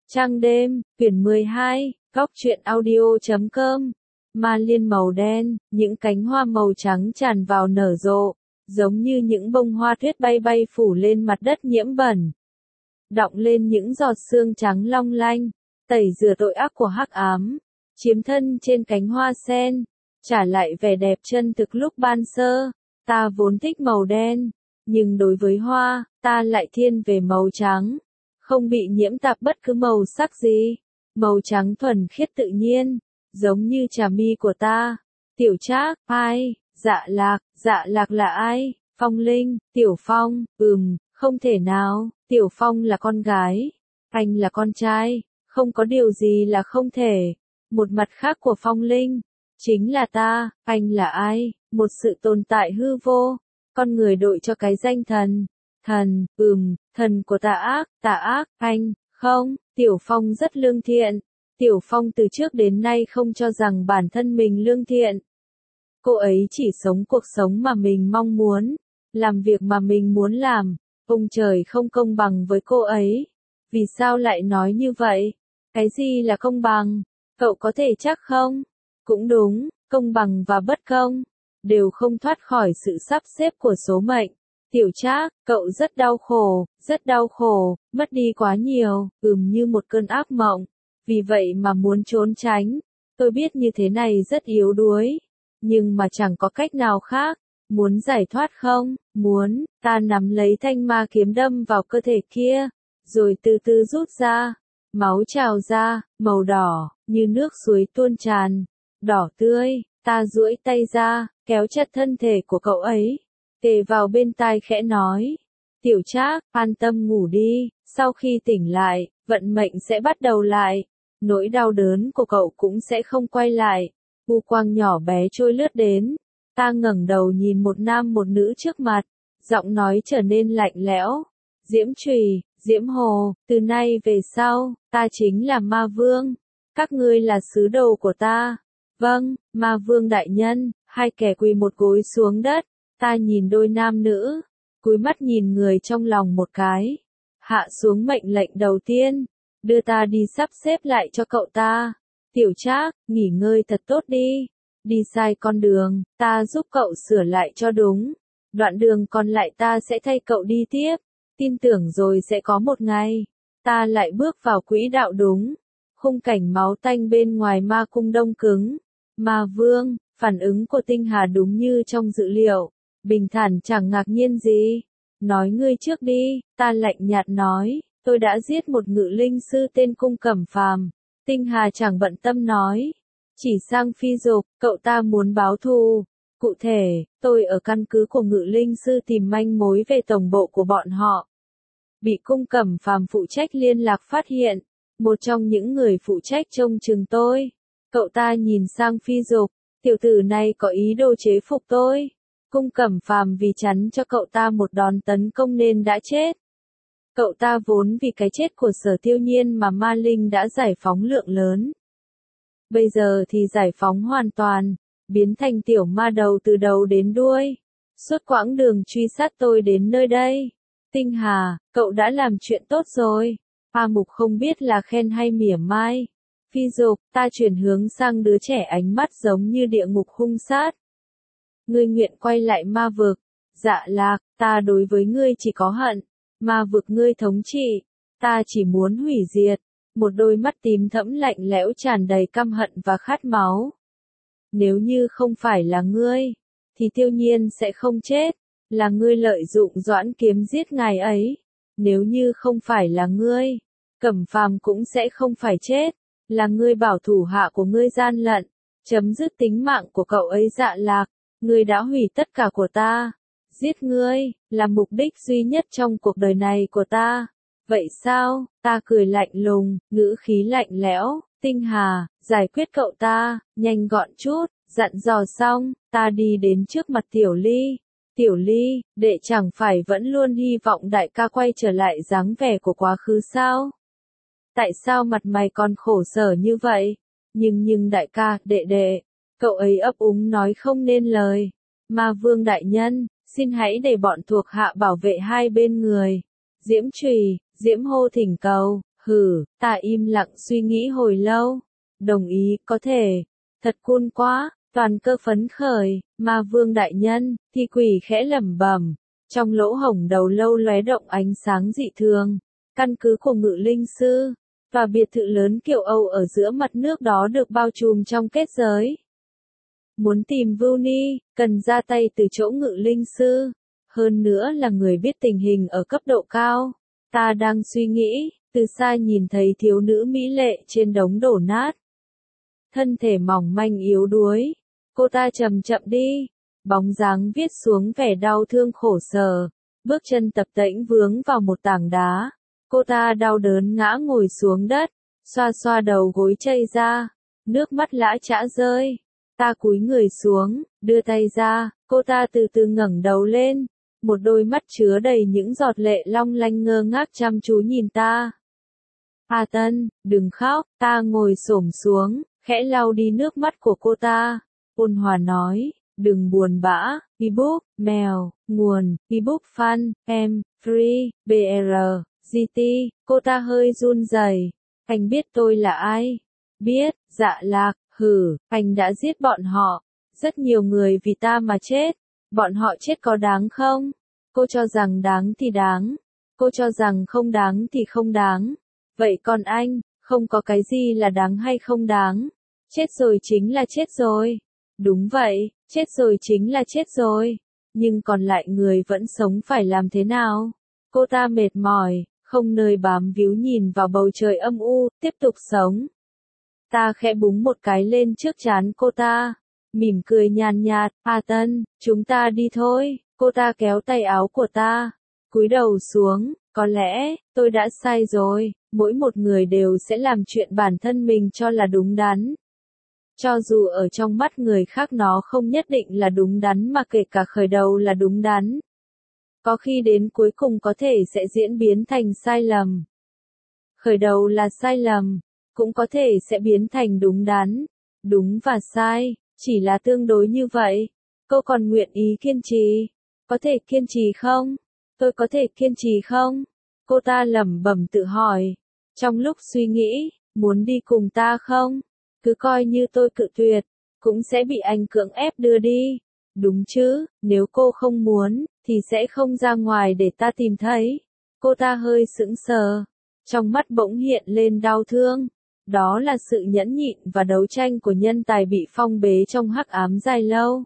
Trăng đêm, quyển 12, góc truyện audio.com. Ma liên màu đen, những cánh hoa màu trắng tràn vào nở rộ, giống như những bông hoa tuyết bay bay phủ lên mặt đất nhiễm bẩn. Đọng lên những giọt sương trắng long lanh, tẩy rửa tội ác của hắc ám, chiếm thân trên cánh hoa sen, trả lại vẻ đẹp chân thực lúc ban sơ. Ta vốn thích màu đen, nhưng đối với hoa, ta lại thiên về màu trắng. Không bị nhiễm tạp bất cứ màu sắc gì. Màu trắng thuần khiết tự nhiên, giống như trà mi của ta. Tiểu Trác, ai? Dạ Lạc là ai? Phong Linh, Tiểu Phong, không thể nào, Tiểu Phong là con gái, anh là con trai, không có điều gì là không thể. Một mặt khác của Phong Linh, chính là ta, anh là ai? Một sự tồn tại hư vô, con người đội cho cái danh thần. Thần của tà ác, anh, không, Tiểu Phong rất lương thiện. Tiểu Phong từ trước đến nay không cho rằng bản thân mình lương thiện. Cô ấy chỉ sống cuộc sống mà mình mong muốn, làm việc mà mình muốn làm. Ông trời không công bằng với cô ấy. Vì sao lại nói như vậy? Cái gì là công bằng? Cậu có thể chắc không? Cũng đúng, công bằng và bất công đều không thoát khỏi sự sắp xếp của số mệnh. Tiểu Trác, cậu rất đau khổ, mất đi quá nhiều, như một cơn ác mộng. Vì vậy mà muốn trốn tránh. Tôi biết như thế này rất yếu đuối, nhưng mà chẳng có cách nào khác. Muốn giải thoát không? Muốn. Ta nắm lấy thanh ma kiếm đâm vào cơ thể kia, rồi từ từ rút ra. Máu trào ra, màu đỏ, như nước suối tuôn tràn, đỏ tươi. Ta duỗi tay ra, kéo chặt thân thể của cậu ấy, kề vào bên tai khẽ nói. Tiểu Trác, an tâm ngủ đi, sau khi tỉnh lại, vận mệnh sẽ bắt đầu lại. Nỗi đau đớn của cậu cũng sẽ không quay lại. U quang nhỏ bé trôi lướt đến. Ta ngẩng đầu nhìn một nam một nữ trước mặt, giọng nói trở nên lạnh lẽo. Diễm Trùy, Diễm Hồ, từ nay về sau, ta chính là Ma Vương. Các ngươi là sứ đồ của ta. Vâng, Ma Vương đại nhân. Hai kẻ quỳ một gối xuống đất. Ta nhìn đôi nam nữ, cúi mắt nhìn người trong lòng một cái. Hạ xuống mệnh lệnh đầu tiên, đưa ta đi sắp xếp lại cho cậu ta. Tiểu Trác, nghỉ ngơi thật tốt đi. Đi sai con đường, ta giúp cậu sửa lại cho đúng. Đoạn đường còn lại ta sẽ thay cậu đi tiếp. Tin tưởng rồi sẽ có một ngày, ta lại bước vào quỹ đạo đúng. Khung cảnh máu tanh bên ngoài ma cung đông cứng. Ma Vương, phản ứng của Tinh Hà đúng như trong dự liệu. Bình thản chẳng ngạc nhiên gì. Nói ngươi trước đi, ta lạnh nhạt nói, tôi đã giết một ngự linh sư tên Cung Cẩm Phàm. Tinh Hà chẳng bận tâm nói, chỉ sang phi dục, cậu ta muốn báo thù. Cụ thể, tôi ở căn cứ của ngự linh sư tìm manh mối về tổng bộ của bọn họ. Bị Cung Cẩm Phàm phụ trách liên lạc phát hiện, một trong những người phụ trách trông chừng tôi. Cậu ta nhìn sang phi dục, tiểu tử này có ý đồ chế phục tôi. Cung Cẩm Phàm vì chắn cho cậu ta một đòn tấn công nên đã chết. Cậu ta vốn vì cái chết của Sở Tiêu Nhiên mà Ma Linh đã giải phóng lượng lớn. Bây giờ thì giải phóng hoàn toàn, biến thành tiểu ma đầu từ đầu đến đuôi. Suốt quãng đường truy sát tôi đến nơi đây. Tinh Hà, cậu đã làm chuyện tốt rồi. A Mục không biết là khen hay mỉa mai. Phi dục, ta chuyển hướng sang đứa trẻ ánh mắt giống như địa ngục hung sát. Ngươi nguyện quay lại ma vực. Dạ Lạc, ta đối với ngươi chỉ có hận. Ma vực ngươi thống trị, ta chỉ muốn hủy diệt. Một đôi mắt tím thẫm lạnh lẽo tràn đầy căm hận và khát máu. Nếu như không phải là ngươi, thì Tiêu Nhiên sẽ không chết. Là ngươi lợi dụng Doãn Kiếm giết ngài ấy. Nếu như không phải là ngươi, Cẩm Phàm cũng sẽ không phải chết. Là ngươi bảo thủ hạ của ngươi gian lận, chấm dứt tính mạng của cậu ấy. Dạ Lạc, ngươi đã hủy tất cả của ta. Giết ngươi, là mục đích duy nhất trong cuộc đời này của ta. Vậy sao? Ta cười lạnh lùng, ngữ khí lạnh lẽo. Tinh Hà, giải quyết cậu ta, nhanh gọn chút. Dặn dò xong, ta đi đến trước mặt Tiểu Ly. Tiểu Ly, đệ chẳng phải vẫn luôn hy vọng đại ca quay trở lại dáng vẻ của quá khứ sao? Tại sao mặt mày còn khổ sở như vậy? Nhưng đại ca, đệ. Cậu ấy ấp úng nói không nên lời. Ma Vương đại nhân, xin hãy để bọn thuộc hạ bảo vệ hai bên người. Diễm Trùy, Diễm Hô thỉnh cầu. Ta im lặng suy nghĩ hồi lâu. Đồng ý, có thể. Thật cool quá, toàn cơ phấn khởi, ma vương đại nhân, thi quỷ khẽ lẩm bẩm. Trong lỗ hổng đầu lâu lóe động ánh sáng dị thường. Căn cứ của ngự linh sư, và biệt thự lớn kiểu Âu ở giữa mặt nước đó được bao trùm trong kết giới. Muốn tìm Vuni, cần ra tay từ chỗ ngự linh sư. Hơn nữa là người biết tình hình ở cấp độ cao. Ta đang suy nghĩ, từ xa nhìn thấy thiếu nữ mỹ lệ trên đống đổ nát. Thân thể mỏng manh yếu đuối. Cô ta chậm chậm đi. Bóng dáng viết xuống vẻ đau thương khổ sở. Bước chân tập tễnh vướng vào một tảng đá. Cô ta đau đớn ngã ngồi xuống đất. Xoa xoa đầu gối chây ra. Nước mắt lã chã rơi. Ta cúi người xuống, đưa tay ra. Cô ta từ từ ngẩng đầu lên. Một đôi mắt chứa đầy những giọt lệ long lanh ngơ ngác chăm chú nhìn ta. A Tân, đừng khóc. Ta ngồi xổm xuống, khẽ lau đi nước mắt của cô ta. Ôn hòa nói, đừng buồn bã. Ebook, mèo, nguồn, ebook fan, em, free, BR, GT. Cô ta hơi run rẩy. Anh biết tôi là ai? Biết, Dạ Lạc. Anh đã giết bọn họ. Rất nhiều người vì ta mà chết. Bọn họ chết có đáng không? Cô cho rằng đáng thì đáng. Cô cho rằng không đáng thì không đáng. Vậy còn anh, không có cái gì là đáng hay không đáng. Chết rồi chính là chết rồi. Đúng vậy, chết rồi chính là chết rồi. Nhưng còn lại người vẫn sống phải làm thế nào? Cô ta mệt mỏi, không nơi bám víu nhìn vào bầu trời âm u, tiếp tục sống. Ta khẽ búng một cái lên trước trán cô ta. Mỉm cười nhàn nhạt, A Tân, chúng ta đi thôi. Cô ta kéo tay áo của ta. Cúi đầu xuống, có lẽ, tôi đã sai rồi. Mỗi một người đều sẽ làm chuyện bản thân mình cho là đúng đắn. Cho dù ở trong mắt người khác nó không nhất định là đúng đắn mà kể cả khởi đầu là đúng đắn. Có khi đến cuối cùng có thể sẽ diễn biến thành sai lầm. Khởi đầu là sai lầm, cũng có thể sẽ biến thành đúng đắn. Đúng và sai, chỉ là tương đối như vậy. Cô còn nguyện ý kiên trì. Có thể kiên trì không? Tôi có thể kiên trì không? Cô ta lẩm bẩm tự hỏi. Trong lúc suy nghĩ, muốn đi cùng ta không? Cứ coi như tôi cự tuyệt, cũng sẽ bị anh cưỡng ép đưa đi. Đúng chứ, nếu cô không muốn, thì sẽ không ra ngoài để ta tìm thấy. Cô ta hơi sững sờ. Trong mắt bỗng hiện lên đau thương. Đó là sự nhẫn nhịn và đấu tranh của nhân tài bị phong bế trong hắc ám dài lâu.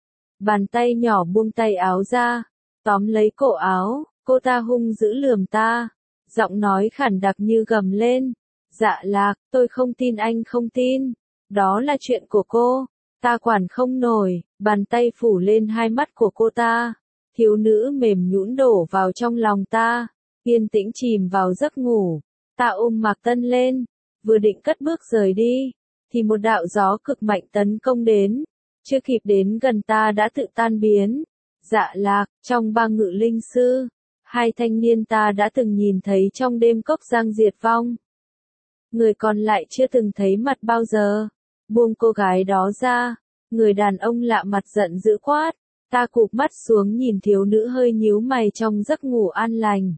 Bàn tay nhỏ buông tay áo ra, tóm lấy cổ áo, cô ta hung dữ lườm ta. Giọng nói khản đặc như gầm lên. Dạ Lạc, tôi không tin anh không tin. Đó là chuyện của cô. Ta quản không nổi, bàn tay phủ lên hai mắt của cô ta. Thiếu nữ mềm nhũn đổ vào trong lòng ta. Yên tĩnh chìm vào giấc ngủ. Ta ôm Mạc Tân lên. Vừa định cất bước rời đi, thì một đạo gió cực mạnh tấn công đến. Chưa kịp đến gần ta đã tự tan biến. Dạ Lạc, trong ba ngự linh sư, hai thanh niên ta đã từng nhìn thấy trong đêm cốc giang diệt vong. Người còn lại chưa từng thấy mặt bao giờ. Buông cô gái đó ra, người đàn ông lạ mặt giận dữ quát. Ta cụp mắt xuống nhìn thiếu nữ hơi nhíu mày trong giấc ngủ an lành.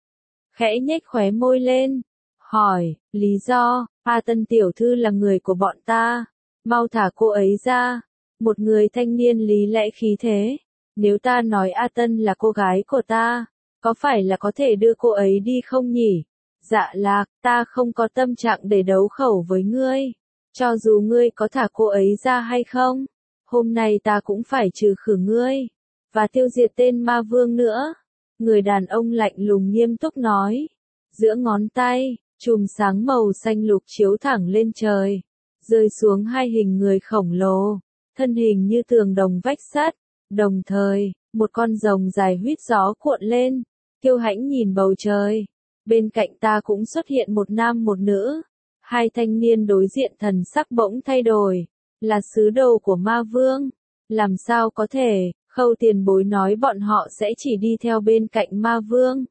Khẽ nhếch khóe môi lên. Hỏi, lý do, A Tân tiểu thư là người của bọn ta. Mau thả cô ấy ra. Một người thanh niên lý lẽ khí thế. Nếu ta nói A Tân là cô gái của ta, có phải là có thể đưa cô ấy đi không nhỉ? Dạ Lạc, ta không có tâm trạng để đấu khẩu với ngươi. Cho dù ngươi có thả cô ấy ra hay không, hôm nay ta cũng phải trừ khử ngươi, và tiêu diệt tên ma vương nữa. Người đàn ông lạnh lùng nghiêm túc nói. Giữa ngón tay, chùm sáng màu xanh lục chiếu thẳng lên trời, rơi xuống hai hình người khổng lồ, thân hình như tường đồng vách sắt. Đồng thời, một con rồng dài huýt gió cuộn lên, kiêu hãnh nhìn bầu trời. Bên cạnh ta cũng xuất hiện một nam một nữ. Hai thanh niên đối diện thần sắc bỗng thay đổi. Là sứ đồ của ma vương. Làm sao có thể, Khâu tiền bối nói bọn họ sẽ chỉ đi theo bên cạnh ma vương.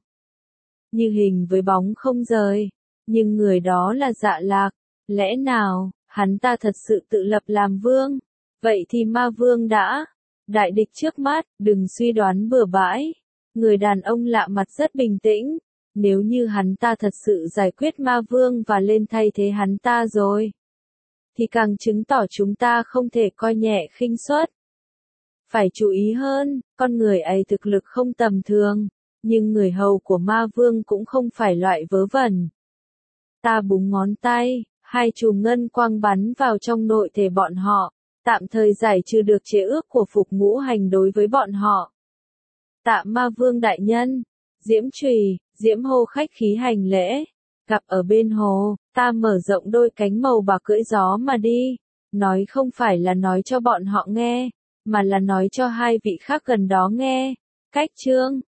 Như hình với bóng không rời. Nhưng người đó là Dạ Lạc. Lẽ nào, hắn ta thật sự tự lập làm vương? Vậy thì ma vương đã. Đại địch trước mắt, đừng suy đoán bừa bãi. Người đàn ông lạ mặt rất bình tĩnh. Nếu như hắn ta thật sự giải quyết ma vương và lên thay thế hắn ta rồi, thì càng chứng tỏ chúng ta không thể coi nhẹ khinh suất. Phải chú ý hơn, con người ấy thực lực không tầm thường, nhưng người hầu của ma vương cũng không phải loại vớ vẩn. Ta búng ngón tay, hai chùm ngân quang bắn vào trong nội thể bọn họ, tạm thời giải trừ được chế ước của Phục Ngũ Hành đối với bọn họ. Tạ ma vương đại nhân, Diễm Trùy, Diễm hô khách khí hành lễ, gặp ở bên hồ, ta mở rộng đôi cánh màu bạc cưỡi gió mà đi, nói không phải là nói cho bọn họ nghe, mà là nói cho hai vị khác gần đó nghe. Cách chương